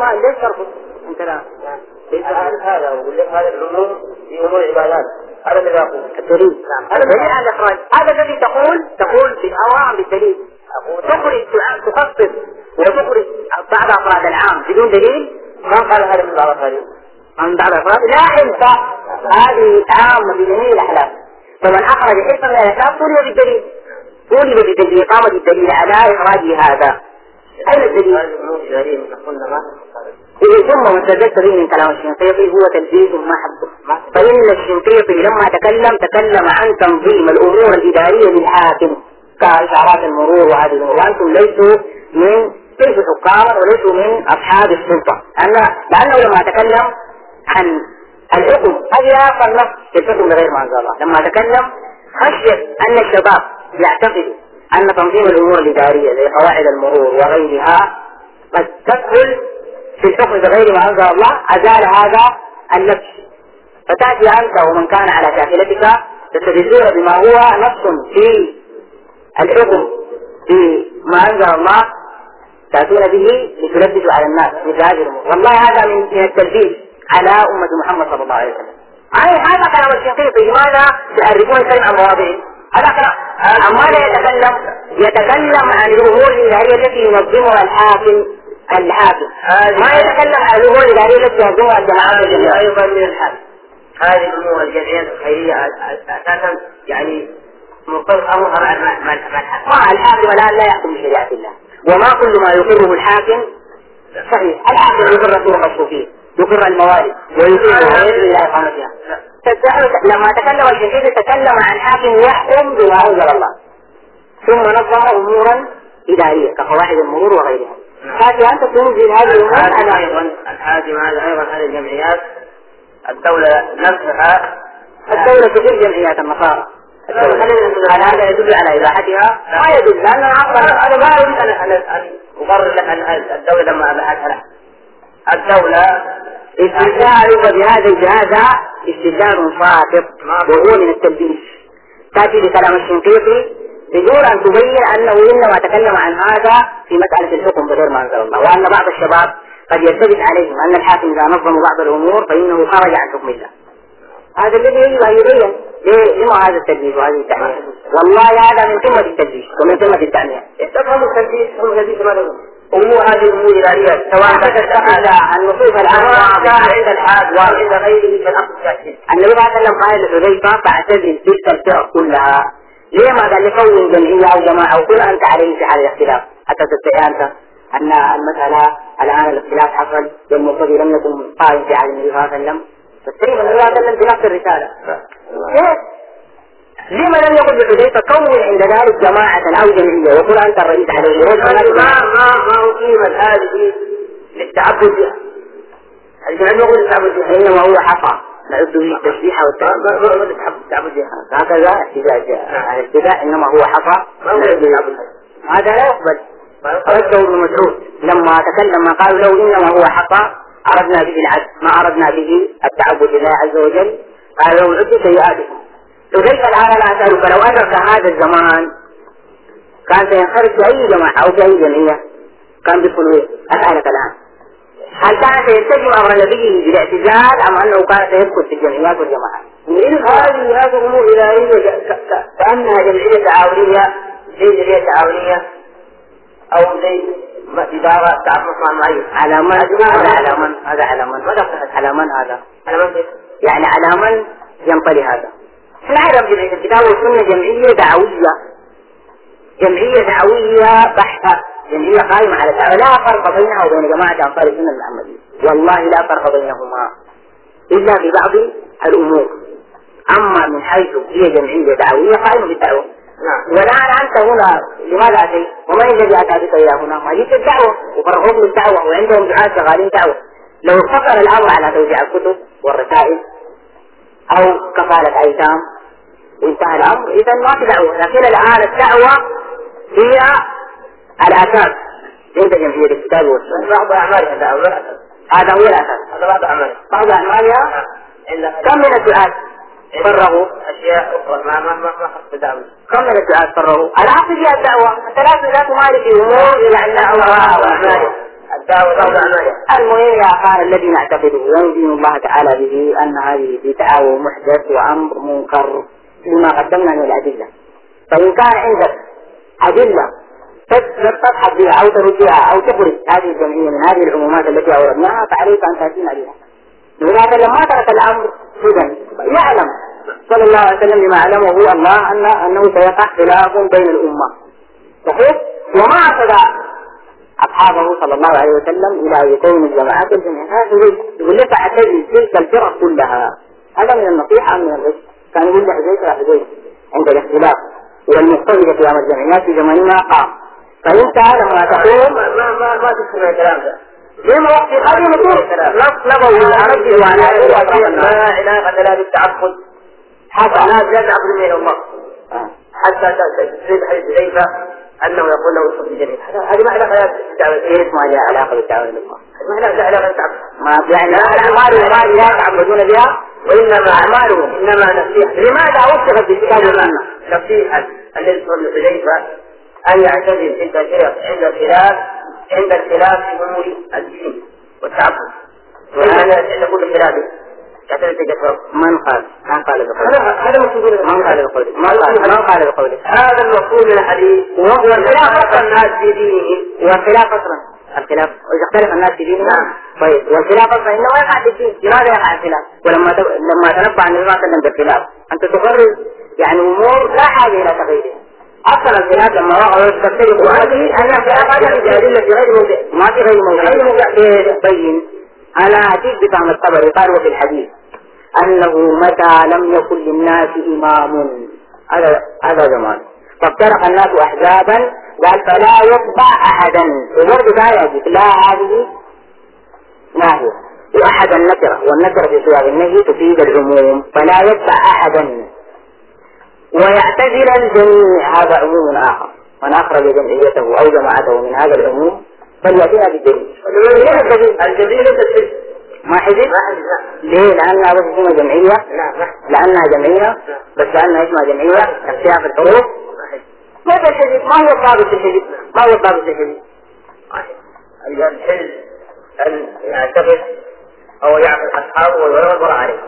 ليش ترفض انت لا؟ ليس هذا ويقول لك هذا العموم في امور العبادات، هذا الذي اقول الدليل. هذا الدليل على الاخراج، هذا الذي تقول بالأوام بالدليل، تخرج تخصص وتخرج بعض افراد العام بدون دليل. ما قال هذا من بعض الافراد؟ من بعض الافراد لا انت هذه عامه بجميع الاحلام، فمن اخرج حكمه من الاحلام طولب بالدليل، طولب بالدليل، قام بالدليل على اخراج هذا. اين الدليل؟ ثم استدلت به من كلام الشنقيطي هو تلبيس ما حبه. فإن الشنقيطي لما تكلم عن تنظيم الأمور الإدارية للحاكم كإشارات المرور وهذه الأمور، وأنتم ليسوا حكاما وليسوا من أصحاب السلطة، لأنه لما تكلم عن الحكم هذه أصل نص في الحكم بغير ما أنزل الله. لما تكلم خشية أن الشباب يعتقدوا أن تنظيم الأمور الإدارية لقواعد المرور وغيرها قد تدخل في الحكم بغير ما أنزل الله، أزال هذا اللبس. فتأتي أنت ومن كان على شاكلتك تستدلون بما هو نص في الحكم بما أنزل الله، تأتون به لتلبسوا على الناس مثل هذه الأمور. والله هذا من التلبيس على أمة محمد صلى الله عليه وسلم. هذا كلام الشنقيطي. لماذا تعرفون الكلام عن مواضعه؟ هذا كلام. أما لا يتكلم عن الأمور الإدارية التي ينظمها الحاكم ما يتكلم عن الأمور الإدارية التي ينظمها الجماعة أيضا من الحاكم. هذه الأمور الجمعيات الخيرية أساسا يعني مرتبطة مع الحاكم الآن لا يحكم بشريعة الله، وما كل ما يقره الحاكم صحيح. الحاكم يقر طرق الصوفية، يقر الموارد ويقر إلى إقامتها. لما تكلم الشنقيطي تكلم عن حاكم يحكم بما أنزل الله ثم نظم أمورا إدارية كقواعد المرور وغيرها. هذه أنت تنزل هذه الأمور. أيضا الحاكم هذه الجمعيات الدولة نفسها، الدولة تدير جمعيات النصارى. هل هذا يدل على إباحتها؟ ما يدل، لأن أنا ما أريد أن أبرر لك أن الدولة لما أباحتها الدولة استدلال بهذا الجهاز استدلال فاسد وهو من التلبيس. تأتي بكلام الشنقيطي بدون أن تبين أنه إنما تكلم عن هذا في مسألة الحكم بغير ما أنزل الله، وأن بعض الشباب قد يلتبس عليهم أن الحاكم إذا نظم بعض الأمور فإنه خرج عن حكم الله. هذا الذي يجب أن يبين لما هذا التلبيس وهذه التعمية. والله هذا من قمة التلبيس ومن قمة التعمية. تفهم التلبيس ماذا؟ أمور هذه الأمور الإدارية سواء تتخذ النصوص الأمر عند الحاج وعند غيره من الأمر الشاكين. النبي صلى الله عليه وسلم قال لحذيفة فاعتزل تلك الفرق كلها. ليه ما قال لكون جمعية أو جماعة أو كل أنت عليه في حال الاختلاف حتى تستطيع أنت أن المسألة الآن الاختلاف حصل والمقتضي لم يكن قائم في عهد النبي صلى الله عليه وسلم، تستطيع النبي صلى الله عليه وسلم بنفس الرسالة. لما لم يقل لحذيفة كون عند ذلك جماعة أو جمعية وكل أنت الرئيس عليه؟ ما أقيمت هذه للتعبد بها. الجماعة يقول للتعبد بها إنما هو حصى نعد به التسبيح التعبد بها هكذا احتجاج إنما هو حصى هذا لا يقبل. رده ابن مسعود لما تكلم قالوا له إنما هو حصى أردنا به العدل ما أردنا به التعبد لله عز وجل، قال له عد سيئاتكم. وكيف الآن أنا أسألك لو أدرك هذا الزمان كان سينخرج في أي جماعة أو في أي جمعية كان بيدخل أسألك الآن هل كان سيستجم أمر نبيه بالاعتزال أم أنه كان سيدخل في الجمعيات والجماعات؟ هذه أمور إدارية كأنها جمعية تعاونية زي جمعية تعاونية أو زي إدارة تعرف مصنع معين. على من؟ هذا على من؟ على من هذا؟ يعني على من ينطلي هذا؟ نعرف جمعية الكتاب والسنة جمعية دعوية بحتة، جمعية قائمة على الدعوة، لا فرق بينها وبين جماعة أنصار السنة المحمدية، والله لا فرق بينهما إلا في بعض الأمور. أما من حيث هي جمعية دعوية قائمة بالدعوة. والآن أنت هنا لماذا أتيت؟ ومن الذي أتى بك إلى هنا؟ ما جيت الدعوة وفرغوك بالدعوة وعندهم دعاة شغالين دعوة. لو اقتصر الأمر على توزيع الكتب والرسائل أو كفالة أيتام وانتهى الأمر إذا ما في دعوة. لكن الآن الدعوة هي الأساس عند جمعية الكتاب والسنة. بعض أعمالها دعوة، هذا هو الأساس. هذا بعض أعمالها كم من الدعاة فرغوا أشياء أخرى ما خص دعوة. كم من الدعاة فرغوا؟ الأصل هي الدعوة. الثلاث لا تمارس في أمور إلا أن دعوة وأعمالها. الدعوة بعض أعمالها. المهم يا أخوان الذي نعتقده وندين الله تعالى به أن هذه بدعة ومحدث وأمر منكر لما قدمنا من الأدلة. فإن كان عندك أدلة تضحك بها أو ترجعها أو تخرج هذه الجمعية من هذه العمومات التي أوردناها فعليك أن تأتينا بها. لذلك لما ترك الأمر إذن يعلم صلى الله عليه وسلم بما علمه الله أنه سيقع خلاف بين الأمة صحيح؟ وما أخذ أصحابه صلى الله عليه وسلم إلى أن يكون الجماعات الجميع يقول لك اعتزل تلك الفرق كلها. هذا من النصيحة من الرشد. كان يقول لك حزيز عند الاختلاف والمختلفة في أمر الجمعيات في زمننا قام. فإنت لما تقول ما تسمع الكلام ده لما وقت هذه نصوص نبوي أرجل وأنا ما علاقة لا بالتعبد حتى لا تعبد من الله حتى تجد حديث حذيفة أنه يقول له صف الجميع. هذه ما علاقة بالدعوة. إيه ما لها علاقة بالدعوة إلى الله؟ ما لها علاقة بالتعبد. ما يعني أعمالهم لا يتعبدون بها وإنما أعمالهم إنما نصيحة. لماذا وصفت بالكتاب والسنة؟ نصيحة الذي صلى حذيفة أن يعتزل تلك الفرق عند الخلاف في أمور الدين والتعبد. وهذا عند كل خلاف يعتزل تلك الفرق. من قال هذا المقصود من قال بقوله هذا المقصود من الحديث. والخلاف الناس في دينهم. والخلاف أصلا الخلاف إذا اختلف الناس في دينهم طيب والخلاف أصلا إنه يقع في الدين. لماذا يقع الخلاف؟ ولما تنبأ عن النبي صلى الله عليه وسلم بالخلاف أنت تقرر يعني أمور لا حاجة إلى تغييرها. أصلا الخلاف لما وقعوا تختلف وهذه أن الخلاف هذا في أدلة في غير موضع ما في غير موضع تبين. أنا أتيك بفهم الطبري قال وفي الحديث أنه متى لم يكن للناس إمام هذا زمان فافترق الناس أحزابا قال فلا يتبع أحدا وبرضه تعالى لا هذه ناهية وأحد النكرة والنكرة في سياق النهي تفيد العموم فلا يتبع أحدا ويعتزل الجميع هذا عموم آخر. من أخرج جمعيته أو جماعته من هذا العموم فليأتينا بالدليل. الجميع ما حزب؟ ليه؟ لأنها بس اسمها جمعية؟ لأنها جمعية بس لأنها اسمها جمعية اختلاف الحروف. ماذا الحزب؟ ما هو الضابط الحزب؟ ما هو الضابط الحزب؟ الحزب أن يعتقد أو يعقل أصحابه وينظر عليه.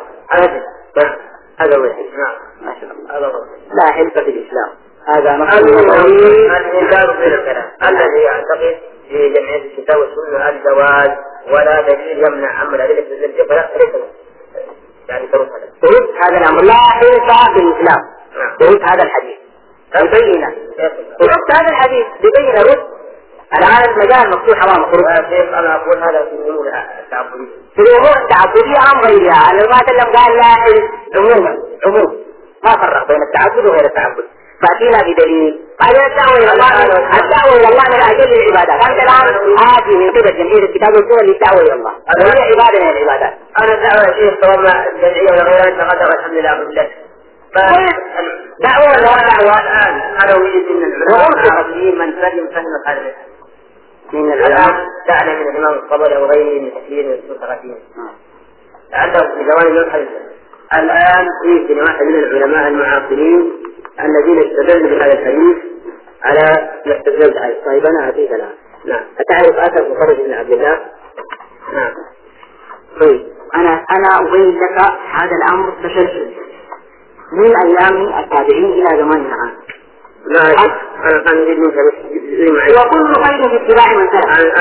هذا هو الحزب. ما شاء الله. لا حلف في الإسلام. هذا الإنكار في الكلام الذي يعتقد في جمعية الكتاب والسنة الجواز ولا دليل يمنع عمل أدلة الزلزال فلا يعني ترد هذا الأمر لا حلف في الإسلام. ترد هذا الحديث ببينه ترد هذا الحديث ببينه رد الآن المجال مفتوح أمامك. أنا أقول هذا في الأمور التعبدية. في الأمور التعبدية أم غيرها؟ أنا ما أتكلم قال لا حلف عموم ما فرق بين التعبد وغير التعبد. فأتينا بدليل. بعدين الدعوة إلى الله من أجل العبادات. أنت الآن آتي من قبل جمعية الكتاب والسنة للدعوة إلى الله. هي عبادة من العبادات. أنا الدعوة يا شيخ طالما الجمعية ولا غيرها أنت قدر الحمد لله أبو الله. دعوة ولا دعوة الآن أنا أريد أن العلماء العربيين من فهم هذا من العلماء دعنا من الإمام الطبري أو غيره من كثير من المتقدمين. لعله في زمان يبحث الآن في جماعة من العلماء المعاصرين الذين استدلوا بهذا الحديث على الاستدلال عليه. طيب أنا أعطيك الآن. نعم. أتعرف أثر مخرج بن عبد الله؟ نعم. طيب أنا أبين لك هذا الأمر تسلسل من أيام التابعين إلى زماننا الآن. لا أنا أريد منك وكل خير في اتباع من سلف.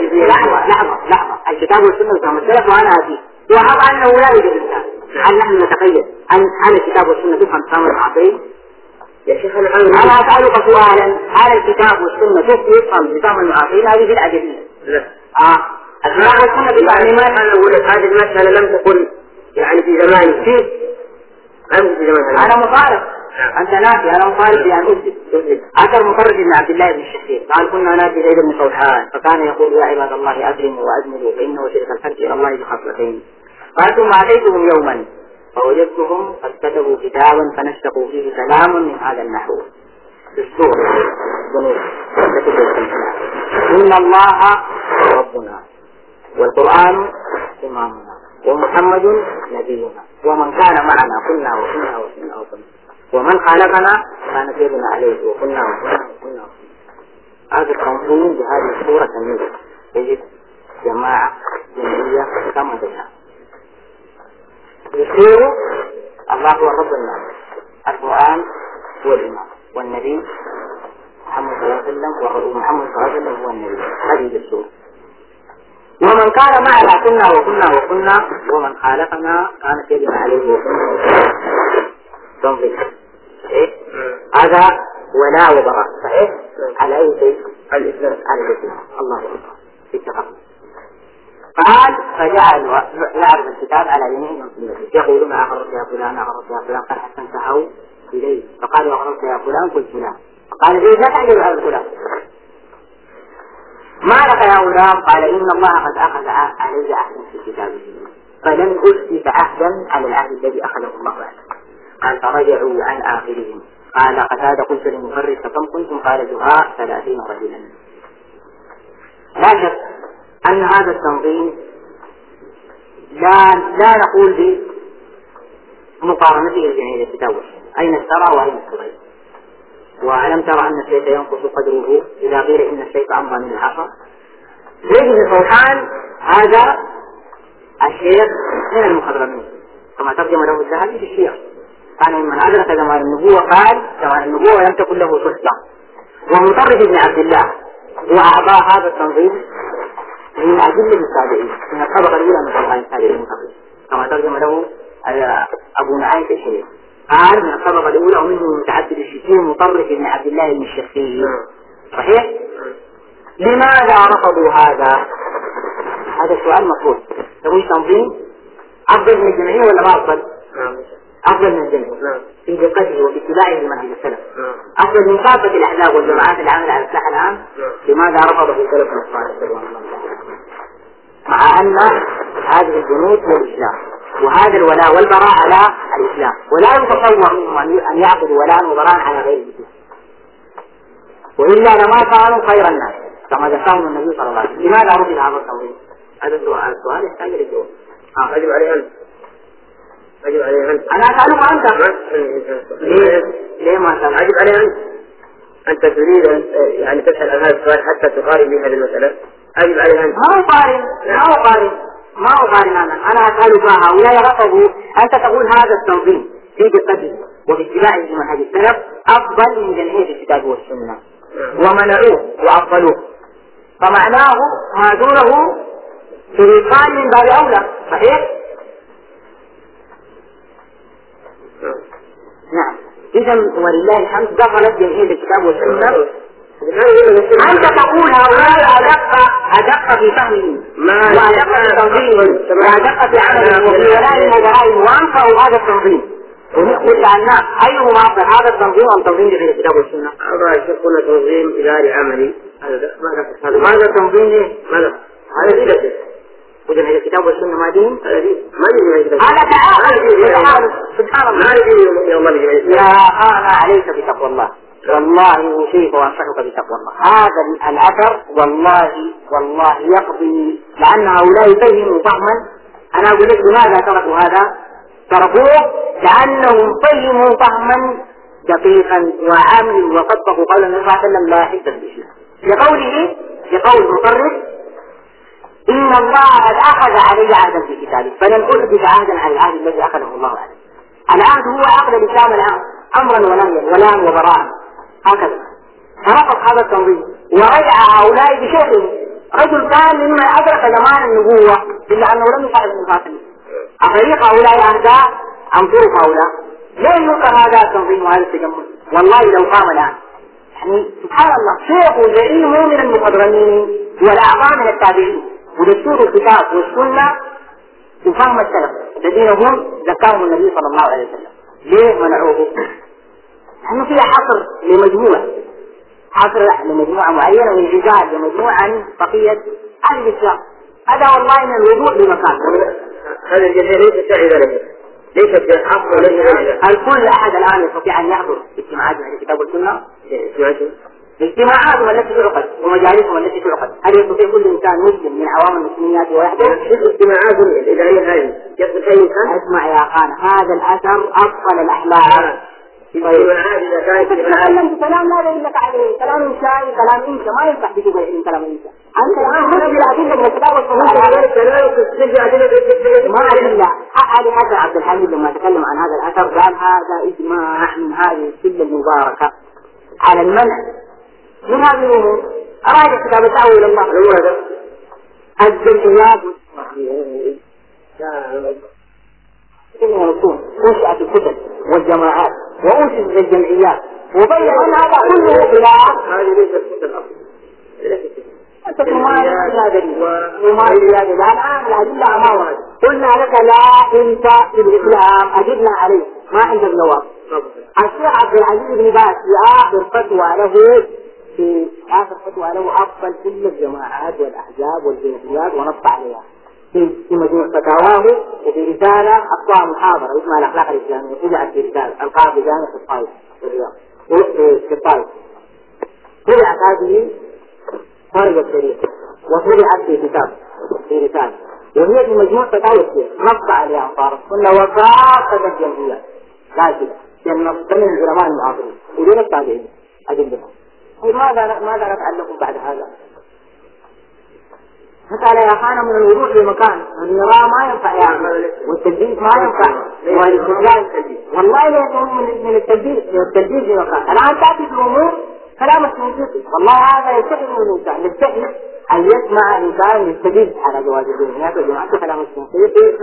لحظة الكتاب والسنة كما السلف وأنا أتي وأرى أنه لا يوجد الإنسان. هل نحن نتقيد أن الكتاب والسنة تفهم تمام العصرين؟ يا شيخ أنا أسألك سؤالا هل الكتاب والسنة يفهم بفهم المعاصرين؟ هذه بدعة جديدة. لا. الكتاب والسنة بفهم لماذا؟ أنا أقول لك هذه المسألة لم تكن يعني في زماني أنا مطالب. أنت ناسي أنا مطالب بأن أثبت. أثر مخرج بن عبد الله بن الشخير قال كنا نادي زيد بن صوحان فكان يقول يا عباد الله أكرموا وأجملوا فإنه شرك الخلق إلى الله بخصلتين. قال ثم أتيتهم يوما فوجدتهم قد كتبوا كتابا فنشتقوا فيه كلام من هذا النحو في الصور الذنوب إن الله ربنا والقرآن إمامنا ومحمد نبينا ومن كان معنا كنا ومن خالقنا كان سيدنا عليه وكنا هذا التنظيم بهذه الصورة النور تجد جماعة جمعية كما تشاء يصير الله هو رب الناس، القرآن هو الإمام، والنبي محمد صلى الله عليه وسلم ومحمد صلى الله عليه وسلم هو النبي. هذه السورة. ومن كان معنا كنا ومن خالفنا كانت يجب عليه تنظيم. هذا ولا وبراء صحيح على أي شيء؟ الإسلام على الإسلام. الله أكبر. اتفقنا. قال فجعل يعرض الكتاب على يمين يقولون أغرت يا فلان قال حتى انتهوا إليه فقالوا أغرت يا فلان قلت فلان قال إيه لا تعجب هذا فلان ما لك يا غلام؟ قال إن الله قد أخذ علي عهدا في كتابه فلن أثبت عهدا على العهد الذي أخذه الله عنه. قال فرجعوا عن آخرهم. قال قتادة قلت للمفرد فكم كنتم؟ قال جهاء 30 رجلا. لا شك أن هذا التنظيم لا نقول بمقارنته بجميع الكتاب أين الشرع وأين الصغير. وألم ترى أن الشيء ينقص قدره إذا قيل إن الشيء أمضى من العصا. زيد بن سوحان هذا الشيخ من المخضرمين كما ترجم له الذهبي في الشيعة، كان ممن أدرك زمان النبوة. قال زمان النبوة لم تكن له سلطة. ومطرف بن عبد الله وأعضاء هذا التنظيم من أجل التابعين من الطبقة الأولى من طبقات التابعين كما ترجم له أبو نعيم في الشيخ. قال من الطبقة الأولى ومنه متعدد الشيخين مطرف بن عبد الله بن الشخير. صحيح؟ لماذا رفضوا هذا؟ هذا السؤال مطروح. تقول تنظيم أفضل من الجمعية ولا ما أفضل؟ أفضل من الجمعية في دقته وفي اتباعه لمنهج السلف. أفضل من كافة الأحزاب والجماعات العاملة على الساحة الآن. لماذا رفضه السلف الصالح رضوان الله تعالى؟ مع أن هذه البنود هو الإسلام وهذا الولاء والبراء على الإسلام، ولا يتصور منهم أن يعقدوا ولاء وبراء على غير الإسلام، وإلا لما كانوا خير الناس كما ذكرهم النبي صلى الله عليه وسلم. لماذا رفض هذا التنظيم؟ هذا السؤال يحتاج للجواب. أجب عليه أنت. أنا أسألك أنت. ليه ما أسألك؟ أجب عليه أنت تريد أن يعني تسأل عن هذا السؤال حتى تقارن به هذه المسألة. أجب عليه أنت. ما أقارن أنا أسألك هؤلاء رفضوا. أنت تقول هذا التنظيم في دقته وفي اتباعه لمنهج السلف أفضل من جمعية الكتاب والسنة ومنعوه وأفضلوه، فمعناه ما دونه فريقان من باب أولى. صحيح؟ نعم. إذا ولله الحمد دخلت جمعية الكتاب والسنة. أنت تقول هؤلاء أدق في فهمهم وأدق في تنظيمهم وأدق في عملهم وفي ولائهم وبرائهم وأنفعوا هذا التنظيم. ونقول لأننا أيهما أفضل هذا التنظيم أم تنظيم جمعية الكتاب والسنة؟ الله يشوفون تنظيم إداري عملي. هذا تنظيم ماذا؟ هذا دين. وجمعية الكتاب والسنة ما دين؟ هذا دين. ما دين. هذا تعالى سبحان الله. ما دين يا الله. يا أنا عليك بتقوى الله. والله أوصيك وأنصحك بتقوى الله. هذا الأثر والله يقضي، لأن هؤلاء فهموا فهما. أنا أقول لك لماذا تركوا هذا؟ تركوه لأنهم فهموا فهما دقيقا وعامل وطبقوا قول النبي صلى الله عليه وسلم لا حدة بالإسلام لقول المصرف إن الله قد أخذ علي عهدا في كتابه فلن أثبت عهدا على العهد الذي أخذه الله عليه. العهد هو عقد الإسلام العام أمرا ونهيا ولاء وبراء هكذا. فرفض هذا التنظيم ورجع هؤلاء بشيخهم. رجل كان ممن أدرك زمان النبوة إلا أنه لم يفعل من فاتنه. أفريق هؤلاء أهداء أم طرق هؤلاء؟ ليه ينكر هذا التنظيم وهذا التجمل؟ والله لو قام الآن يعني سبحان الله شيخ زعيم من المخضرمين والأعضاء من التابعين ودستور الكتاب والسنة وفهم السلف الذين هم ذكرهم النبي صلى الله عليه وسلم. ليه منعوه؟ لأنه فيها حصر لمجموعة معينة وانعزال لمجموعة عن بقية أهل الإسلام. هذا والله من الوضوء بمكان. هذا الجميع ليس سعي ذلك، ليس بحق وليس الكل أحد الآن يستطيع أن يحضر اجتماعات من الكتاب والسنة. اجتماعاتهم التي تعقد ومجالسهم التي تعقد، هل يستطيع كل إنسان مسلم من عوام المسلمين ويحضر؟ الاجتماعات الإدارية هذه يصل أي إنسان؟ اسمع يا أخانا، هذا الأثر أفضل الأحلام تتكلم بكلام لا دليل لك عليه، كلام إنشائي، كلام إنشاء، ما ينفع تجيب العلم كلام إنشاء. أنت الآن نفس الأدلة من الكتاب والسنة ما أدلة. علي حسن عبد الحميد لما تكلم عن هذا الأثر قال هذا إجماع من هذه السلة المباركة على المنع من هذه الأمور. أراجع كتاب الدعوة إلى الله الجمعيات نشأت الكتب والجماعات وأنشئت الجمعيات وبين أن هذا كله خلاف. هذه ليست الأصل. وما الأدلة ما ورد. قلنا لك لا أنت في الإسلام أجبنا عليه ما عندك جواب. الشيخ عبد العزيز بن باز في آخر فتوى له أفضل كل الجماعات والأحزاب والجنسيات ونص عليها في مجموع فتاواه. وفي رسالة أقوى محاضرة اسمها الأخلاق الإسلامية طلعت في رسالة ألقاها في جامعة الطائف في الرياض في الطائف. طلعت هذه خارج الشريعة وطلعت في كتاب في رسالة وهي في مجموع فتاوى نص عليها أنصار السنة وكافة الجمعيات لكن لأن من العلماء المعاصرين ودون التابعين أدلهم. ماذا نفعل لكم بعد هذا؟ مسألة يا أخانا من الوضوح لمكان النظام ما ينفع يا أخي والتجديد ما ينفع والله من التجديد في مكان. الآن تأتي في الأمور كلام السنجيسي والله هذا يستحي من الإنسان يستحي أن يسمع إنسان يستجيب على جواز الدنيا وجماعة كلام السنجيسي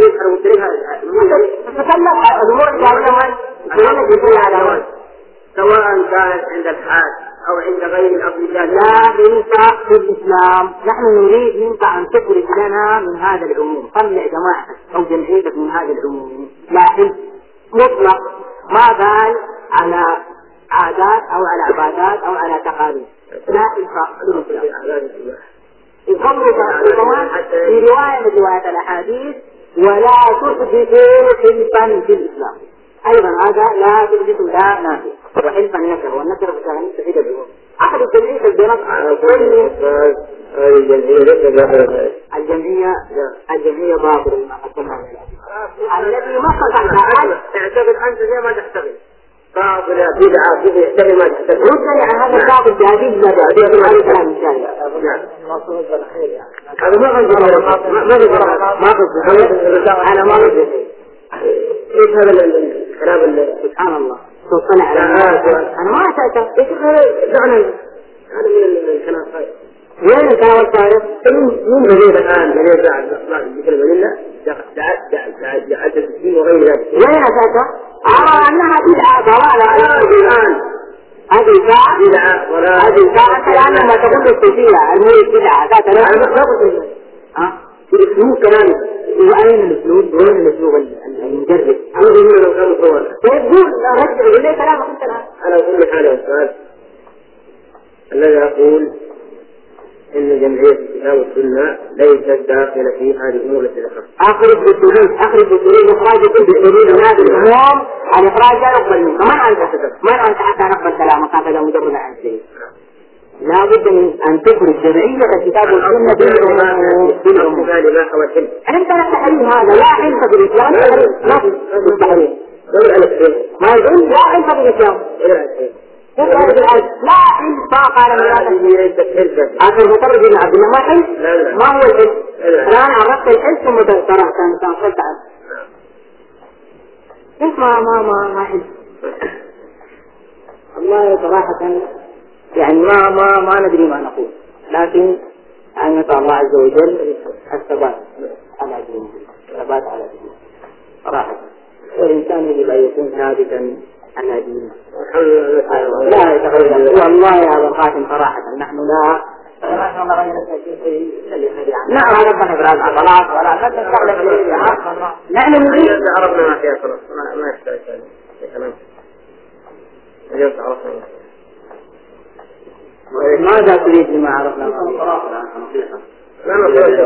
تتكلم الأمور الجارية على سواء كانت عند الحاج أو عند غير الأبناء. لا ينفع في الإسلام. نحن نريد ينفع أن تخرج لنا من هذا العموم. طلع جماعتك أو جمعيتك من هذا العموم لكن مطلق ما قال على عادات أو على عبادات أو على تقاليد. لا ينفع الخمر كمان في رواية من رواية الأحاديث ولا تثبتوا حلفا في الإسلام. أيضا هذا لا تثبت لا نافي وحلفا نكر والنكر بتاعي تفيد به. أحد الجمعية الجنب الجمعية باطل الذي ما قطع تعتقد أنت زي ما تحتمل باطل بدعة كيف يحتمل ما تحتمل رد عن هذا الباطل جديد لا بعدين هذا الكلام إن شاء الله. هذا ما أنا ما قصدي إيش هذا الكلام سبحان الله توصل على أنا ما أتأكد دعنا هذا من الكلام الطائف. وين الكلام الطائف؟ من غير الآن من يدعى ذكر الله جعلت الدين وغير ذلك. وين أتأكد؟ أرى أنها بدعة ضلالة الآن هذه ساعة الآن لما تقول الصوفية المريد بدعة ذات الأسلوب كلامي وأين الأسلوب؟ وين الأسلوب المجرد؟ أنا أقول لك كلام طوال. تقول رجع لي كلامك أنت الآن. أنا أقول لك هذا السؤال الذي أقول إن جمعية الكتاب والسنة ليست داخلة في هذه الأمور التي ذكرت. أخرج بالدليل إخراج بالدليل هذه الأمور الإخراج لا يقبل منك. من أنت حتى نقبل كلامك هذا مجرد عن شيء. لا بد من أن تخرج جمعية الكتاب والسنة بالعموم. أنت التحريم هذا لا علم بالإسلام لا بالتحريم. ما يقول لا علم بالإسلام. لا علم قال من هذا. آخر مطرد بن عبد الله ما علم. ما هو العلم؟ الآن عرفت العلم ثم ترى كان قلت عنه. إيش ما علم. الله صراحة يعني ما ندري ما نقول لكن أن يطع الله عز وجل الثبات على دينه الثبات على دينه صراحة والإنسان يجب أن يكون ثابتا على دينه لا يتغير والله يا أبا القاسم صراحة نحن لا نعم ربنا إبراز عضلات ولا نتكلم نحن نريد عرفنا ما فيها خلاص ما يحتاج كلام اليوم عرفنا ماذا تريد بما عرفنا؟ لا نقول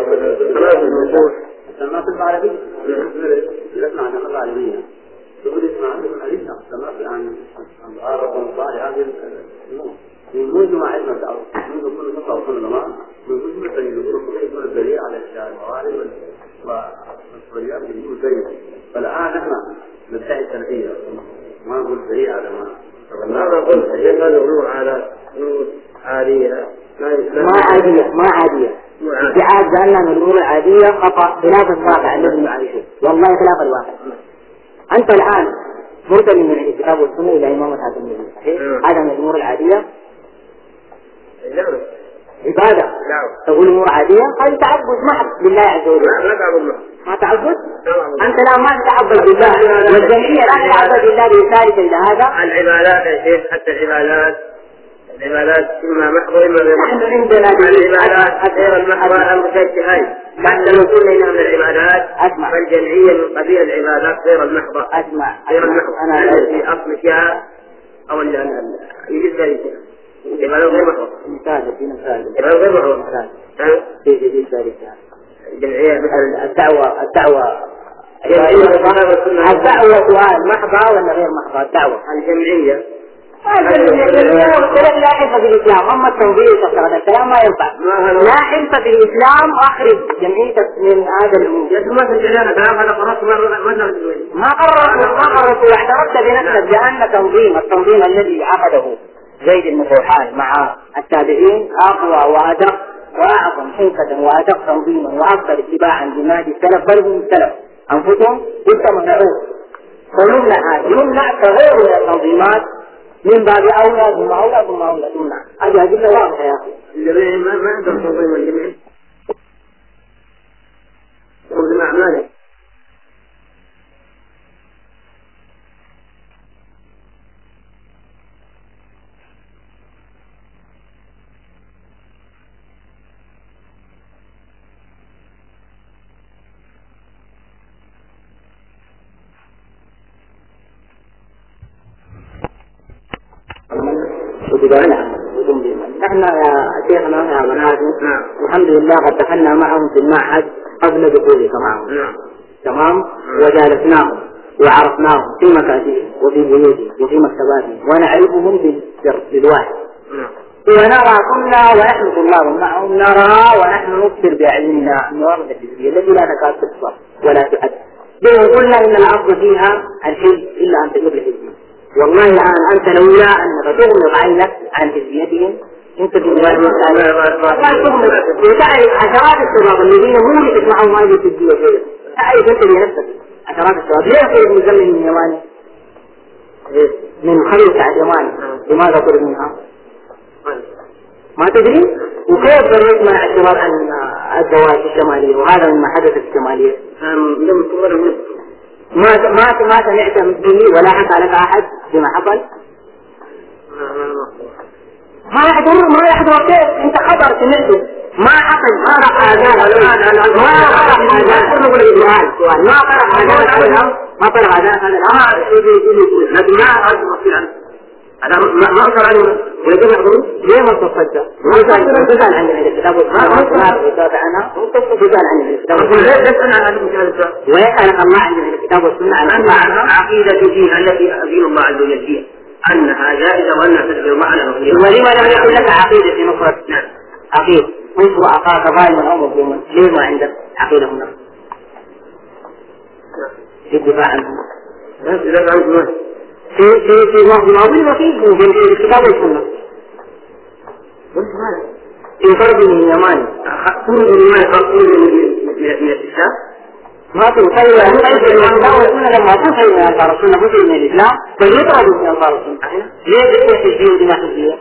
ما في المعرفة لسنا عن الله علمية تقول اسمع عندكم علمنا سمعت عن عرف الله هذه الأمور منذ ما علم الدعوة منذ كل نقطة وكل زمان من كل مثل يقول كل الدليل على الشارع الموارد والمسؤوليات يقول زيه فالآن نحن نبتعد سنحية ما ما قلت سريع على ما قلت يبقى الأمور على نور عادية ما عادية ادعاء جعلنا من الأمور العادية خطأ خلاف الواقع الذي نعيشه، والله خلاف الواقع. أنت الآن مرتدي من الكتاب والسنة إلى إمامة هذا النبي، صحيح؟ هذا من الأمور العادية عبادة. تقول أمور عادية هذه تعبد محض لله عز وجل. ما تعبد؟ أنت لا ما تتعبد بالله، والجمعية لا تتعبد بالله بإرسالك إلى هذا. العبادات يا شيخ، حتى العبادات إما محضة إما غير محضة. نحن عندنا العبادات غير المحضة المشجعين، حتى لو قلنا إنها من العبادات فالجمعية من قبيل العبادات غير المحضة. غير المحضة أنا في أصل فيها أو يجب ذلك العبادات غير محضة. مثال العبادات غير محضة. في ذلك الجمعية مثل الدعوة سؤال محضة ولا غير محضة؟ الدعوة الجمعية لا حلف في الإسلام، أما التنظير تفسر هذا الكلام ما ينفع. لا حلف في الإسلام أخرج جمعيتك من هذا الأمور. ما تجعلنا كلام هذا قررت ما قررت واعترفت بنفسك بأن التنظيم الذي عقده زيد المفوحان مع التابعين أقوى وأدق وأعظم حنكة وأدق تنظيما وأكثر اتباعا لنهج السلف، بل هم السلف أنفسهم يتمنعون ويمنع كغير من التنظيمات من باب أولى ثم أولى تمنع. هذه أدلة واضحة يا أخي. ما عندهم تنظيم الجميع ومن أعماله. نحن يا شيخنا يا بناتي الحمد لله قد دخلنا معهم في المعهد قبل دخولك معهم. تمام. وجالسناهم وعرفناهم في مكاتبهم وفي بيوتهم وفي مكتباتهم ونعرفهم بالواحد. ونرى كنا ونحن طلاب معهم نرى ونحن نبصر بأعيننا النوامذ الحزبية التي لا تكاد تبصر ولا تؤد. قلنا إن الأصل فيها الحزب إلا أن تجيب الحزب. والله الآن أنت لولا أنك تغمض عينك عن حزبيتهم أنت بالله وتعرف عشرات الشباب الذين مولدت معهم هذه الحزبية. تعرف أنت بنفسك عشرات الشباب. ليه يخرج مزمن من يماني؟ من خليفة اليماني لماذا خرج منها؟ ما تدري؟ وكيف ضريت منع الشباب عن الدوائر الشمالية؟ وهذا مما حدث في الشمالية. ما سمعت به ولا حكى لك أحد بما حصل؟ ما يحضر كيف؟ أنت خبر سمعته ما حصل. ما رأى آذان ما طلع آذان هذا الأمر. لكن ما أعرف أنا ما أنكر عنه ويجب يحضرون. ليه ما تصدق؟ ما تسأل عن الكتاب والسنة ويتابع عنها. تسأل عن الكتاب والسنة ويسألك الله عن الكتاب والسنة عن عقيدة فيها التي أدين الله عز وجل فيها أنها جائزة وأنها تدبر معنا. ولما لم يكن لك عقيدة في مفرد؟ نعم عقيدة. انظر أخاك ظالما أو مظلوما، ليه ما عندك عقيدة هنا؟ في الدفاع عنه. في ماضي وفيه في الكتاب والسنة. في فرد من اليماني. كل اليماني خاصين من الإسلام. ما تنسي الكتاب والسنة لما تنسي من أنصار السنة مثل من الإسلام فليطردوا من أنصار السنة. ليه بدأت تجيه ودماء تجيه؟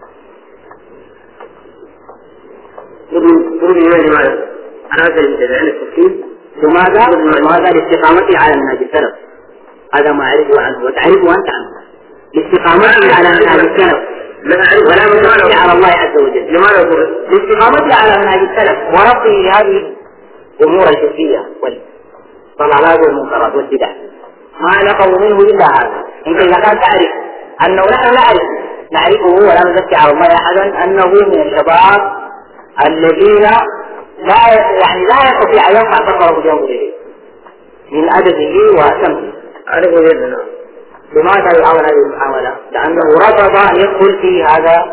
يقول اليماني ماذا؟ على هذا الامتدان التفكير. لماذا لاستقامته على منهج السلف. هذا ما أعرفه عنه وتعرفه أنت عنه. لاستقامته على منهج السلف ولا متوكل على الله عز وجل. لماذا يقول؟ لاستقامته على منهج السلف ورفضه لهذه الأمور الحزبية والضلالات والمنكرات والبدع. ما نقوا منه إلا هذا. أنت إذا كان تعرف أنه نحن نعرفه ولا نزكي على الله أحدا أنه من الشباب الذين لا يستطيع أن ينفع بصره بجوده من أدبه وسمعه. أعرفه جدا. لماذا يعاون هذه المحاولة؟ لأنه رفض أن يدخل في هذا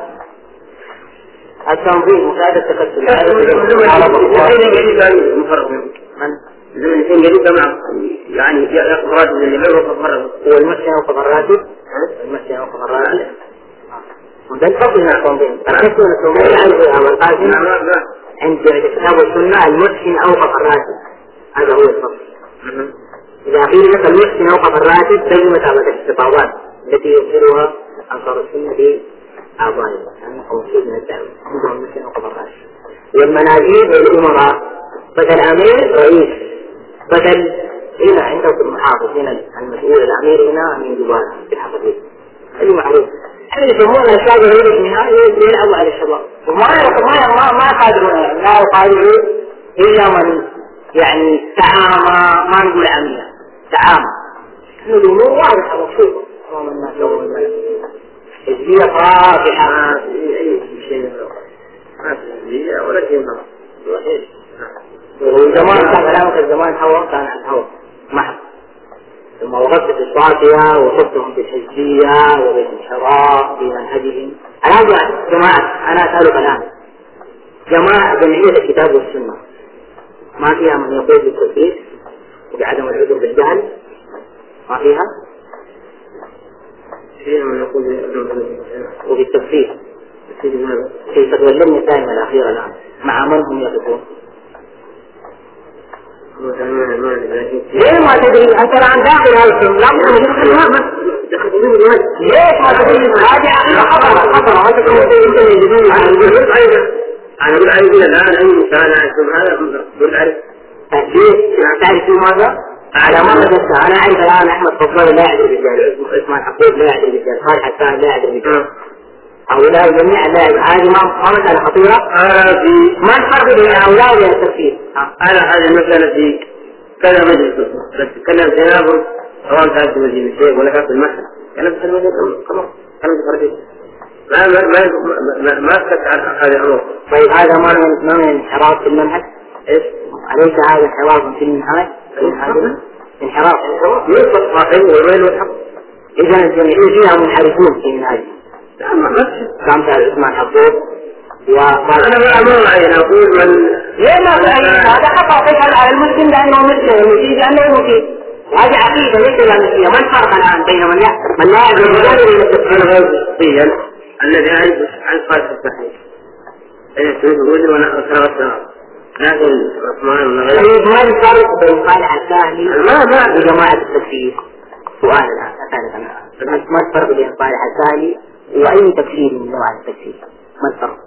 التنظيم وهذا التكتل. الاثنين جديد مع يعني يأخذ راتب اللي غيره وفقرات والمسجد وفقراتب المسجد وفقراتب وده الفضل هنا قومين الحسن والسمية يعرفها والقاسم عند كتاب السنة المسجد أو فقراتب هذا هو الفضل. إذا قيل لك المسجد أو فقراتب تجد متابعة الاستطاعات التي يصيرها أنصار السنة أعضائهم أو شيء من الدعوة عندهم مسجد أو فقراتب. والمنازل والأمراء بدل أمير رئيس بدل هنا عندكم محافظ هنا المسؤول الأمير هنا أمين جبالة في الحفظين هذه معروف. اللي يسمون الأشياء غير في النهاية يلعبوا على الشباب وما قادرون لا يقادرون إلا من يعني تعامى ما نقول عمية تعامى إنه الأمور واضحة مكشوفة أمام الناس يوم الملك حزبية فاضحة أي شيء ما حزبية ولا شيء والزمان كان علامة الزمان هوا كان عن هوا محض ثم وغطت الصافية وصبتهم بالحزبية وبالانحراف في منهجهم. أنا جماعة أنا أسألك الآن جماعة جمعية الكتاب والسنة ما فيها من يقول بالتفكير وبعدم العذر بالجهل ما فيها من يقول وبالتفكير في فتوى اللجنة الدائمة الأخيرة الآن مع من هم يقفون ليه ما تدري أنت الآن داخل هذا ليش ما تدري هذه خطر أنا أقول عايز الآن أي إنسان أعرف هذا أقول أعرف تعرف ماذا؟ على ما حدثت أنا أعرف الآن أحمد فضل لا يعرف الرجال عثمان حقوق لا يعرف الرجال صالح الثاني لا يعرف الرجال هؤلاء جميع هذه ما مسألة خطيرة. ما الفرق بين هؤلاء وبين التفسير؟ أنا هذه المسألة في كذا مجلس بس تكلم جنابه سواء كانت في مجلس الشيخ ولا كانت في المسجد كلام في المسجد خلاص كلام فرجي ما أسكت عن هذا الأمر. طيب هذا ما من انحراف في المنهج؟ إيش؟ أليس هذا انحراف في المنهج؟ انحراف يوصف صاحبه والويل والحق. إذا الجميع فيها منحرفون في المنهج. لا ما كم تعرف عثمان حقوق أنا ما أعين أقول من ليه ما تعين هذا خطأ تسأل على المسلم لأنه مسلم ومسيح لأنه مسيح هذه عقيدة ليس جانبية. ما الفرق الآن بين من لا يعرف الرجال وبين التفسير الذي يعرف عن خالص الصحيح أن تريد وجه وأنا أكره لكن عثمان ما الفرق بين صالح الساهلي وجماعة التفسير؟ سؤال الآن ما الفرق بين صالح الساهلي وأي تفسير من نوع التفسير؟ ما الفرق؟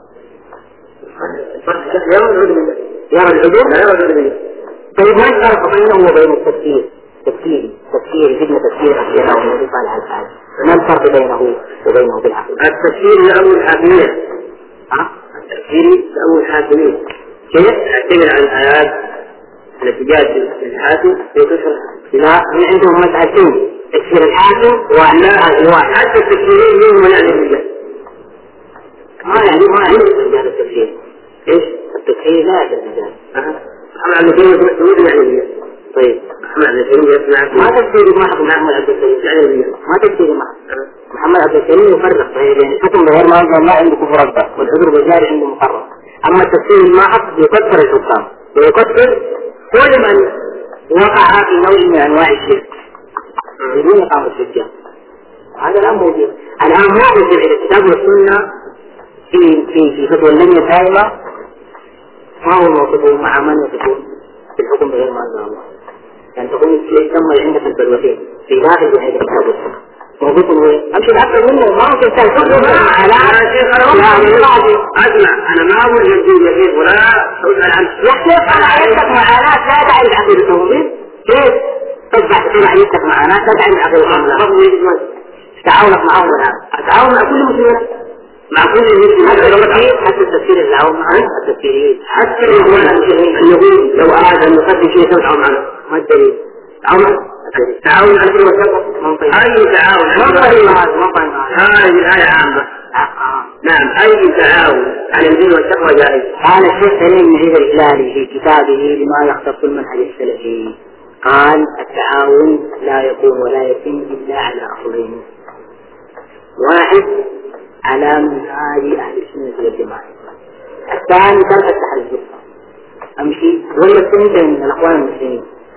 يرى العذر؟ لا يرى العذر. طيب ما الفرق بينه وبين التفسير؟ تفسير جبنا تفسير أشياء أو صالح الساهلي ما الفرق بينه وبينه بالعقل؟ التفسير لأمر الحاكمية. التفسير لأمر الحاكمية. كيف تعتمد على الآيات التي جاءت في الحاكم وتشرح؟ لا من عندهم مسألتين تفسير الحاكم والواحد حتى التفسيرين منهم من يعني الرجال ما يعني الرجال التفسير. إيش؟ التفسير لا يعرف الرجال. محمد عبد الكريم مسؤول يعني الرجال. طيب محمد عبد الكريم يسمع ما تفسير محمد عبد الكريم يعني الرجال ما تفسير محمد عبد الكريم يفرق بين الحكم بغير ما أنزل الله عنده كفر أكبر والعذر بالجهل عنده مقرر. أما التفسير الماحق يكفر الحكام ويكفر كل من وقع في نوع من أنواع الشرك بدون إقامة الحجة. هذا الآن موجود الآن موجود في الكتاب والسنة في فتوى اللجنة الدائمة ما هو موقفه مع من يكون في الحكم بغير ما أنزل الله يعني تكون يسمى عندك البلوتين في داخل جمعية الكتاب والسنة موجود وين؟ أمشي الأكثر منه ما ممكن تنسبه على أسمع أنا ما أقول يجوز يجيب ولا أسأل عنه يحتاج على عدتك معاناة لا تعرف عقيدتهم كيف تصبح تكون عدتك معاناة لا تعرف عقيدتهم تعاونك معهم الآن تعاون مع كل مسلمين مع كل المسلمين حتى التفسير العام معهم التفسيريين حتى اليهود لو أراد أن يقدم شيء تدعو معه ما الدليل؟ تعاون على الوثائق أي تعاون هذه الآية عامة نعم أي تعاون على الدين والتقوى جائز. قال الشيخ سليم بن عيد الهلالي في كتابه لما يختص المنهج السلفي قال التعاون لا يكون ولا يتم إلا على أصلين واحد على منهاج أهل السنة والجماعة الثاني ترك التحزب أمشي ولا السنة من الأخوان المسلمين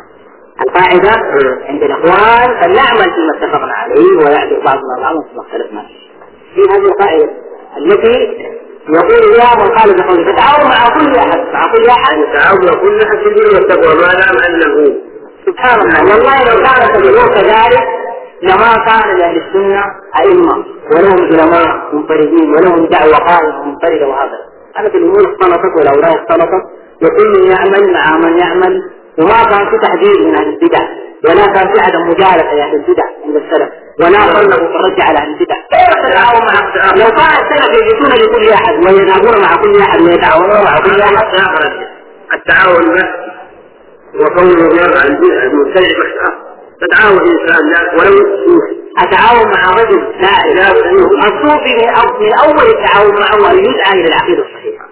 القاعدة عند الإخوان أن نعمل فيما اتفقنا عليه ويعذر بعضنا الأمر فيما اختلفنا في هذه القاعدة التي يقول فيها من قال بقوله فتعاون مع كل أحد تعاون كل أحد في البر والتقوى ما دام أنه سبحان الله. والله لو كانت الأمور كذلك لما كان لأهل السنة أئمة ولهم علماء منفردين ولهم دعوة قائمة منفردة. وهذا كانت الأمور اختلطت والأوراق اختلطت وكل يعمل مع من يعمل وما كان في تحديد من أهل البدع ولا كان في عدم مجالسة لأهل البدع عند السلف ولا صلوا الرجع على أهل البدع. كيف تتعاون مع لو كان السلف يجلسون لكل أحد ويذهبون مع كل أحد ويتعاونون مع كل أحد؟ التعاون وقوله الله عن المبتدع بحثه تتعاون إنسان ولو أتعاون مع رجل لا الصوفي من أول التعاون معه أن يدعى إلى العقيدة الصحيحة.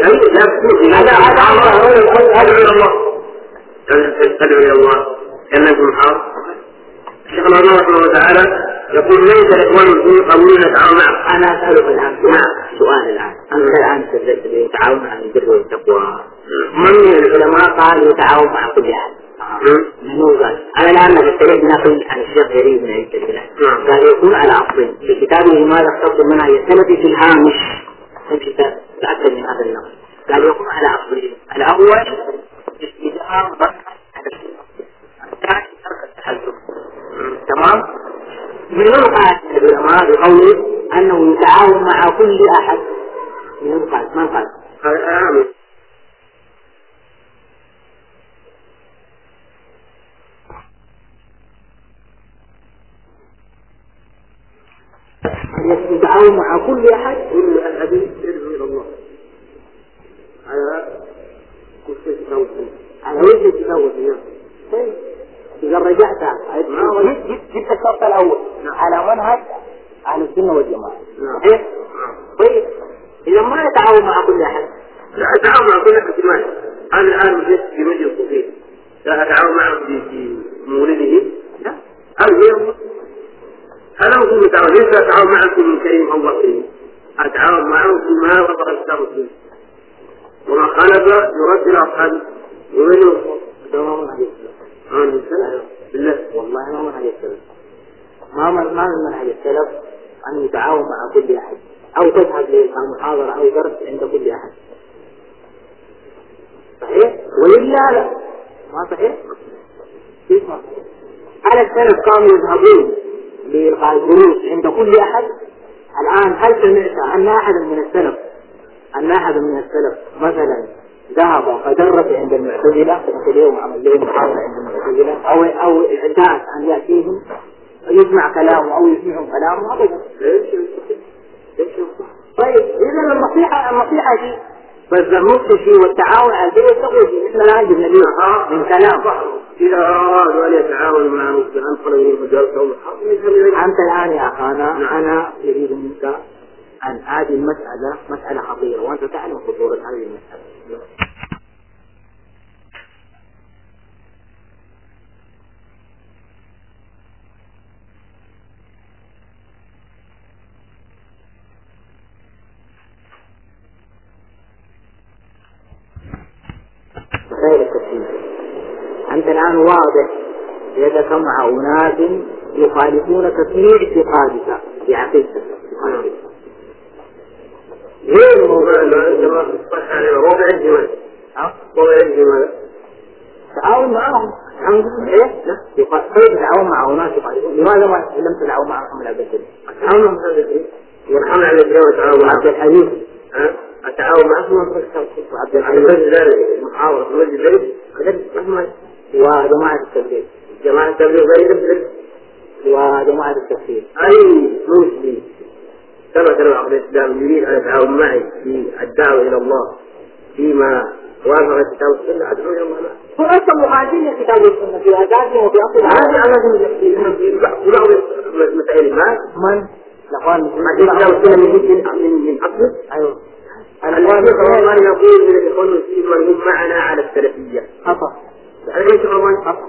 هذا إلى الله تدعو إلى الله كأنكم حاضر. الشيخ الله رحمه الله تعالى يقول ليس الإخوان المسلمين قبولين يتعاون معه. أنا أسألك الآن سؤال الآن أنت الآن تدرس بالتعاون على البر والتقوى من العلماء قال يتعاون مع كل أحد؟ أنا الآن أستريد نقل عن الشيخ غريب من الكلام قال يكون على أصل في كتابه لماذا اختصر منها يستلفي في الهامش في كتاب تأكد من هذا النقل قال يكون على أصل الأول استدعاء الثاني ترك التحزب. تمام. من قال العلماء بقوله أنه يتعاون مع كل أحد من قال من قال يتعاون مع كل أحد كل أحد يدعو إلى الله على وجه التوحيد على وجه التوحيد. طيب إذا رجعت جبت الشرط الأول على منهج أهل السنة والجماعة. طيب إذا ما يتعاون مع كل أحد لا أتعاون مع كل أحد ما أنا الآن في مجلس الصوفي لا أتعاون معه في مولده لا هذا أنا أقول تعاون ليس أتعاون معه من كريم الله كريم أتعاون معه فيما وضع الكتاب والسنة وما خالف يرد إلى أصحابه ومنه ما منهج السلف بالله والله ما منهج السلف ما من منهج السلف أن يتعاون مع كل أحد أو تذهب لمحاضرة أو درس عند كل أحد. صحيح وإلا لا ما صحيح. على السلف كانوا يذهبون لإلقاء الدروس عند كل أحد. الآن هل سمعت أن أحد من السلف مثلا ذهب فدرس عند المعتزلة اليوم عمل لهم محاضرة عند المعتزلة أو اعتاد أن يأتيهم يسمع كلامه أو يسمعهم كلامه أبدا. طيب إذا النصيحة دي بس المفتشي والتعاون على البر والتقوى مثل لا يجب نبيه من كلام. إذا أرادوا أن يتعاونوا معه بأن طلبوا المجالس أو أنت الآن يا أخانا أنا أريد منك أن هذه المسألة مسألة خطيرة وأنت تعلم خطورة هذه المسألة. غير التفسير أنت الآن واضح يدك مع أناس يخالفونك في اعتقادك في عقيدتك. غير موضوع وضع الجمال تعاون معهم إيه؟ كيف تعاون مع أناس يخالفون؟ لماذا ما لم تدعوا معهم العبد الكريم؟ تعاون مع العبد الكريم والحمد على الكريم وتعاون عبد الحديث التعاون معهم عبد الحديث محاورة في مسجد البيت وجماعة التبليغ جماعة التبليغ غير وجماعة التفسير أي مسلم ثبت له عقد الإسلام يريد أن يتعاون معي في الدعوة إلى الله فيما وافق الكتاب والسنة أدعو إلى الله. فأنت مخالفين الكتاب والسنة في أساسهم وفي أصل هذه أنا في بعض مسائل ما من الأخوان الكتاب والسنة من أصله. أيوه الإخوان طبعا يقول من الإخوان المسلمين هم معنا على السلفية. خطأ. ليس طبعا خطأ.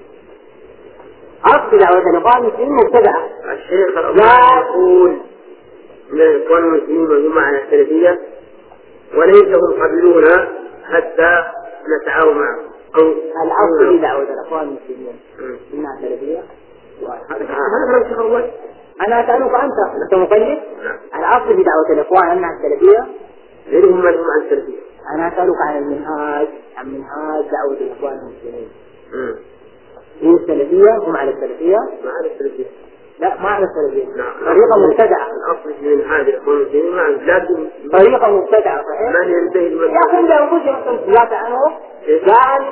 أصل دعوة الإخوان المسلمين مبتدعة. الشيخ لا يقول من الإخوان المسلمين هم معنا السلفية وليس هم قبلونا حتى نتعاون معهم. الأصل في دعوة الأخوان المسلمين إنها سلفية. هذا شيخ أول. أنا أسألك أنت مقلد؟ الأصل في دعوة الأخوان أنها سلفية. غيرهم من هم عن السلفية. أنا أسألك عن المنهاج، عن منهاج دعوة الأخوان المسلمين. هي السلفية؟ هم على السلفية؟ ما على السلفية. لا ما على السلفية. نعم. طريقة مبتدعة. الأصل في منهاج الأخوان المسلمين لكن طريقة مبتدعة صحيح؟ ما ينتهي يا أخي لا وجه لا عنه قال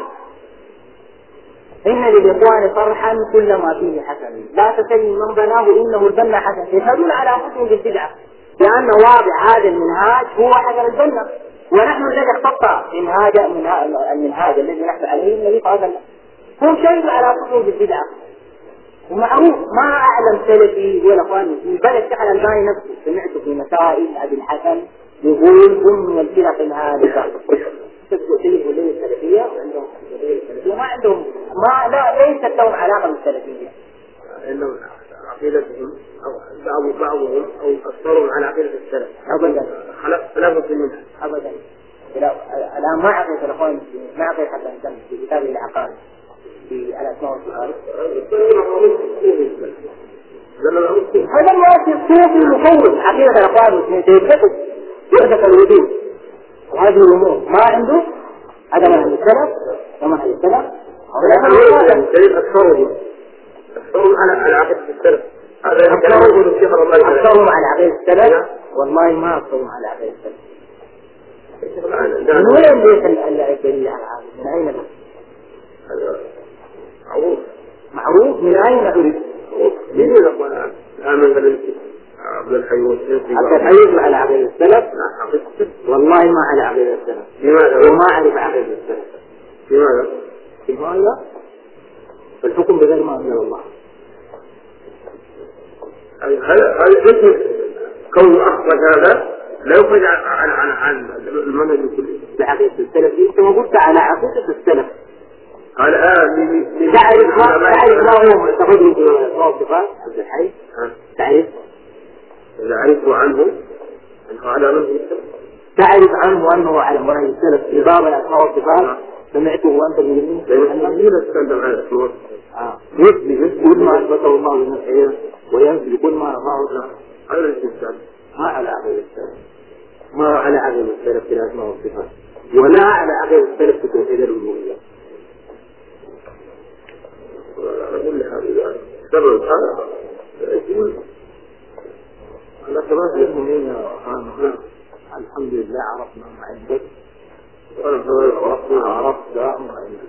إن للإخوان فرحا كل ما فيه حسن لا تسلي من بناه إنه البنا حسن. يشهدون على أنفسهم بالبدعة لأن واضع هذا المنهاج هو حجر الجنة، ونحن الذي اختص المنهاج الذي نحن عليه النبي صلى الله عليه وسلم. هم شهدوا على أنفسهم بالبدعة ومعروف. ما أعلم سلفي ولا إخواني بل الشيخ الألباني نفسه سمعته في مسائل أبي الحسن يقول هم من الفرق الهالكة. تجد ليه السلفية وعندهم السلفية ما عندهم لا ليست لهم علاقة بالسلفية. إنهم عقيدتهم أو بعضهم أو أكثرهم على عقيدة السلف. أبدا. خلافة منها. أبدا. الآن ما عقيدة الأخوان المسلمين ما عقيدة حتى الإنسان في كتاب العقائد في الأسماء والصفات. هذا الواسع الصوفي مصور عقيدة الأخوان المسلمين سيتفق يحدث الوجود وهذه الأمور ما عنده هذا ما عند السلف وما عند السلف. أكثرهم على عقيدة السلف. أكثرهم على عقيدة السلف والله ما أكثرهم على عقيدة السلف. من وين ليس الدليل على هذا؟ من أين له؟ معروف من أين أريد؟ ليه الأخوان آمن بالإنسان عبد الحي والسلفي عبد الحي على عقيدة السلف؟ والله ما على عقيدة السلف. لماذا؟ وما أعرف عقيدة السلف. لماذا؟ لماذا؟ الحكم بغير ما أنزل الله. هذا اسم كون أخبث هذا لا يخرج عن المنهج الكلي. بعقيدة السلف أنت ما قلت على عقيدة السلف. قال تعرف ما هو معتقد في الصفات عبد الحي؟ تعرف؟ إذا عرفوا عنه أنه على منهج السلف. تعرف عنه أنه على منهج السلف في باب الأسماء والصفات سمعته وأنت من الذين تكلم عن الأسماء والصفات يثبت كل ما أثبته الله لنفسه وينفي كل ما رفعه له. على الإنسان ما على عقيدة السلف. ما على عقيدة السلف في الأسماء والصفات ولا على عقيدة السلف في توحيد الألوهية. أقول هذا سبب هذا يقول على ثلاثة المؤمنين الحمد لله عرفنا ما عندك عرفت ما عندك.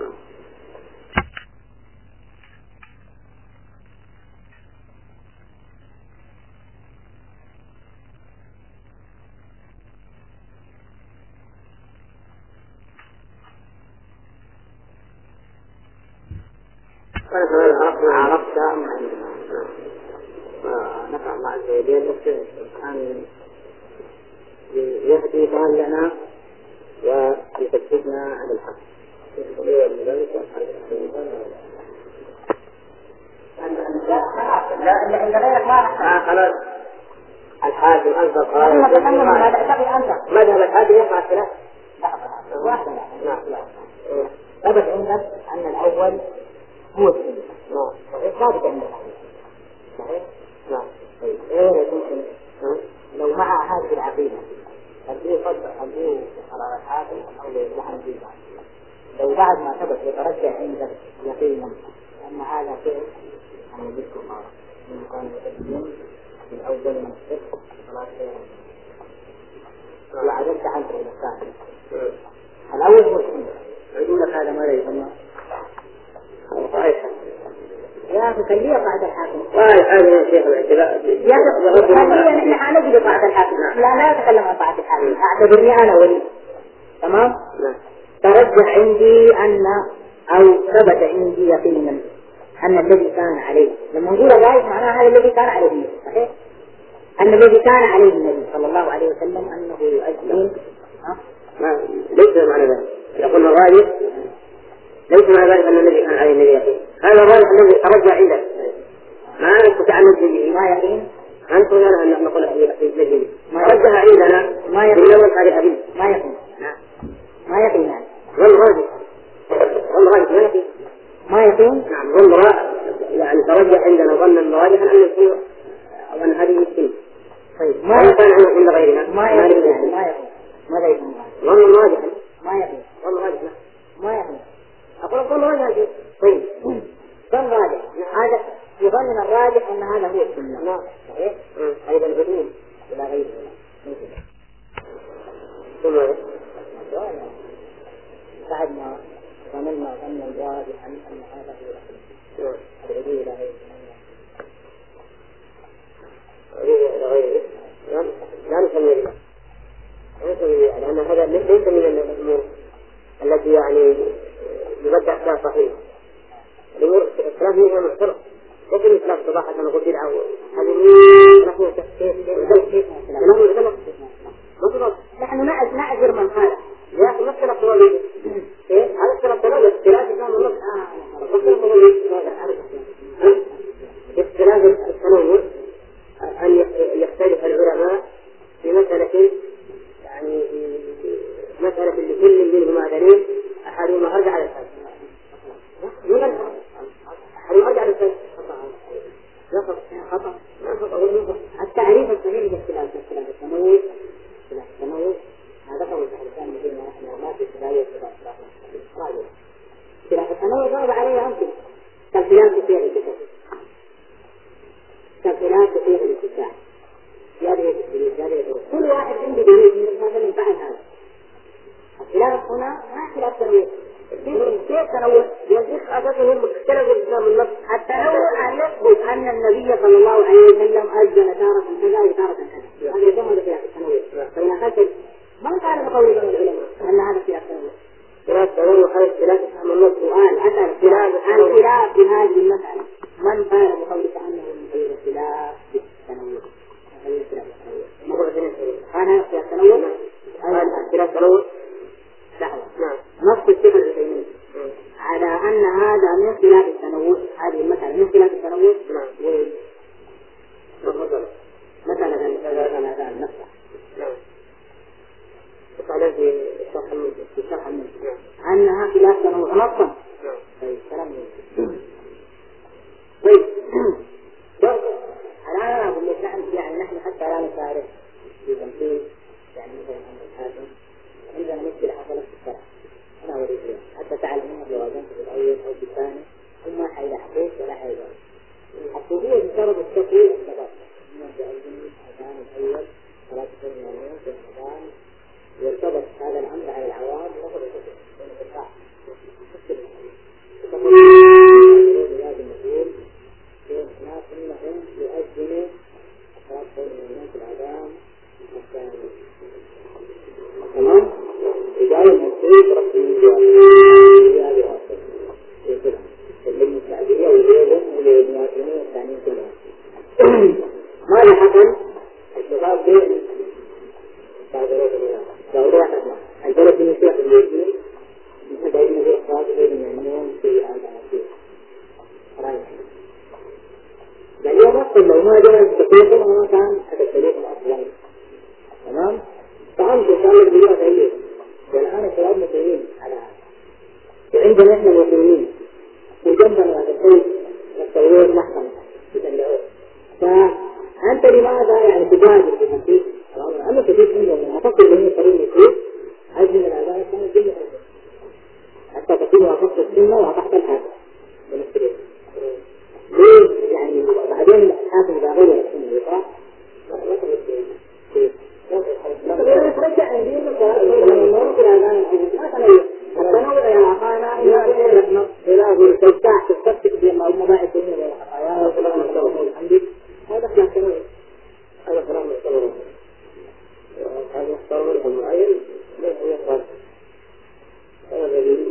عرفت نفع الله عز وجل أن يهدي لنا ويثبتنا على الحق. لا عند غيرك ما نحن خلاص الحاكم أصدق قال مذهب الحاكم يفعل ثلاث واحدة. ثبت عندك أن الأول هو السنة صحيح ثابت عندك صحيح؟ نعم. إيه ممكن لو مع هذه العقيدة أبيه قرار الحاكم أو لحن جيدا لو بعد ما ثبت يترجع عندك يقينا أن هذا فعل عن النبي صلى الله عليه وسلم كان يقدم في الأول من الشرك صلاة وعدلت عنه إلى الثاني الأول هو السنة يقول لك هذا ماذا يسمى؟ يا أخي خليها بعد الحاكم. هذا يا شيخ الاعتلاء. يا أخي خلينا نحن نجد بعد الحاكم. لا أتكلم عن بعد الحاكم. أعتبرني أنا ولي. تمام؟ ترجح عندي أن أو ثبت عندي يقينا أن الذي كان عليه لما نقول ذلك معناه هذا الذي كان عليه صحيح؟ أن الذي كان عليه النبي صلى الله عليه وسلم أنه يؤذن ليس معنى ذلك. يقول الراجح ليس معنى ذلك أن الذي كان عليه النبي يقين. هذا الراجح الذي ترجع عندك ما أنت تعمل به ما يقين أنت لنا أن نقول به ما رجح عندنا ما يقين على أبي ما يقين ما يقين والراجح ما يقين؟ نعم يعني ترجح عندنا ظن الراجح أن يكون أو أن هذه السنة. طيب ما يكون عند غيرنا ما يقين ماذا يقين؟ ظن راجح ما يقين ظن راجح ما يقين أقول ظن راجح. طيب ظن راجح هذا يظن الراجح أن هذا هو السنة. نعم صحيح؟ أيضا الهدوء إلى غيره بعد ما ظننا ظن الراجح أن هذا هو الهدوء إلى غيره لا نسمي لأن هذا ليس من الأمور التي يعني يبدأ فيها صحيح. الأمور الخلاف منها محترم لكن الخلاف صباحة كما قلت بدعة هذه نحن نعذر من هذا يا أخي مثل الطوالي هذا اختلاف طوالي اختلاف كان النص اختلاف التنوع أن يختلف العلماء في مسألة يعني مسألة لكل منهما دليل أحدهما أرجع على الثاني أحدهما أرجع على الثاني خطأ التعريف الصحيح باختلاف التنوع هذا هو الإنسان مثل ما نحن ما في سبايا خلاف التنوع ضرب عليه أمثلة كالخلاف في الاتفاق كالخلاف في الاتفاق كل واحد عنده دليل من هذا اللي فعل هذا. الخلاف هنا ما خلاف تنوع كيف تنوع؟ يصيح أساسهم اختلف الإسلام النص التنوع أن يثبت أن النبي صلى الله عليه وسلم أذن تارة كذا وتارة كذا هذا يسمى خلاف التنوع. فإن أخذت من قال بقول العلماء أن هذا خلاف تنوع؟ خلاف تنوع هذا اختلاف الإسلام النص سؤال أسأل خلاف في هذه المسألة من قال بقولك أنه من غير خلاف بالتنوع؟ أنا اختلاف التنوع اختلاف التنوع نص الشيخ العثيمين على أن هذا من خلاف التنوع هذه المسألة من خلاف التنوع مثلا نفسه وقال في الشرح أنها خلاف تنوع نصا. طيب كلام طيب الآن أقول لك يعني نحن حتى لا نشارك في تنفيذ يعني مثلا أمر الحاكم عندنا مشكلة حصلت في الشرع أنا أريد حتى تعلمون الجوازات في الأول أو في الثاني ثم حيث حقوق ولا حيث الحقوقية بسبب التقوية الشباب من الجائزين الأذان الأول صلاة الفجر الموت والأذان يرتبط هذا الأمر على العوام وفضل الفجر بين الفقهاء تقول لازم نقول ناس إنهم يؤذنوا صلاة الفجر الموت الأذان الثاني تمام؟ إجابة المسؤول ربي إجابة رأسه يقول المستعدية والجيبة والمواطنين والثانيين كلهم ماذا حصل؟ الشباب دين دورات الجلسة من الشيخ الموجود مثل دائما في إخراج غير المعنون في آلة رايح اليوم أصلا لو ما جلس تقريبا ما كان هذا الشريك الأفضل تمام؟ فأنت شامل بلغة أيه والآن الشباب مسلمين على هذا وعندنا إحنا مسلمين وجنبنا هذا الشيء نستويه محكمة تتبعوه فأنت لماذا يعني تجادل في تنفيذ أما تجيب منه أفكر بأنه قريب يكون عزم الأذان كان الدنيا حتى تكون وافقت السنة وافقت الحاكم بالنسبة ليه يعني بعدين الحاكم إذا غير السنة يقرأ لا ترجع عندنا ممكن الآن التنوع يا أخانا إلى ترتاح تستفسك بمباعث الدنيا والحياة وكلام الله عندك هذا خلاف تنوع هذا كلام الله هذا يختار منهم معين ليس يختار هذا الذي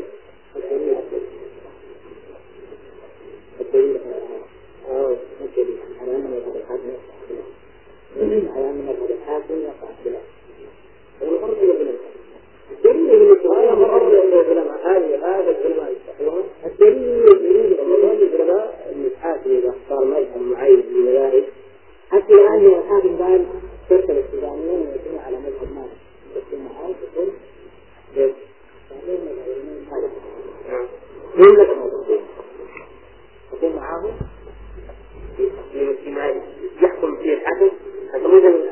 الدليل على أن مذهب الحاكم على أن مذهب الحاكم يقع بلا والغرب يبنى الدليل من السؤال مرض العلماء هذا العلماء يستحيون الدليل العلماء أن الحاكم إذا اختار مذهب معين من المذاهب حتى الآن هو الحاكم قال شرط الاستداميين يكونوا على مذهب مالك يكون معاون تقول يقول لك تجيب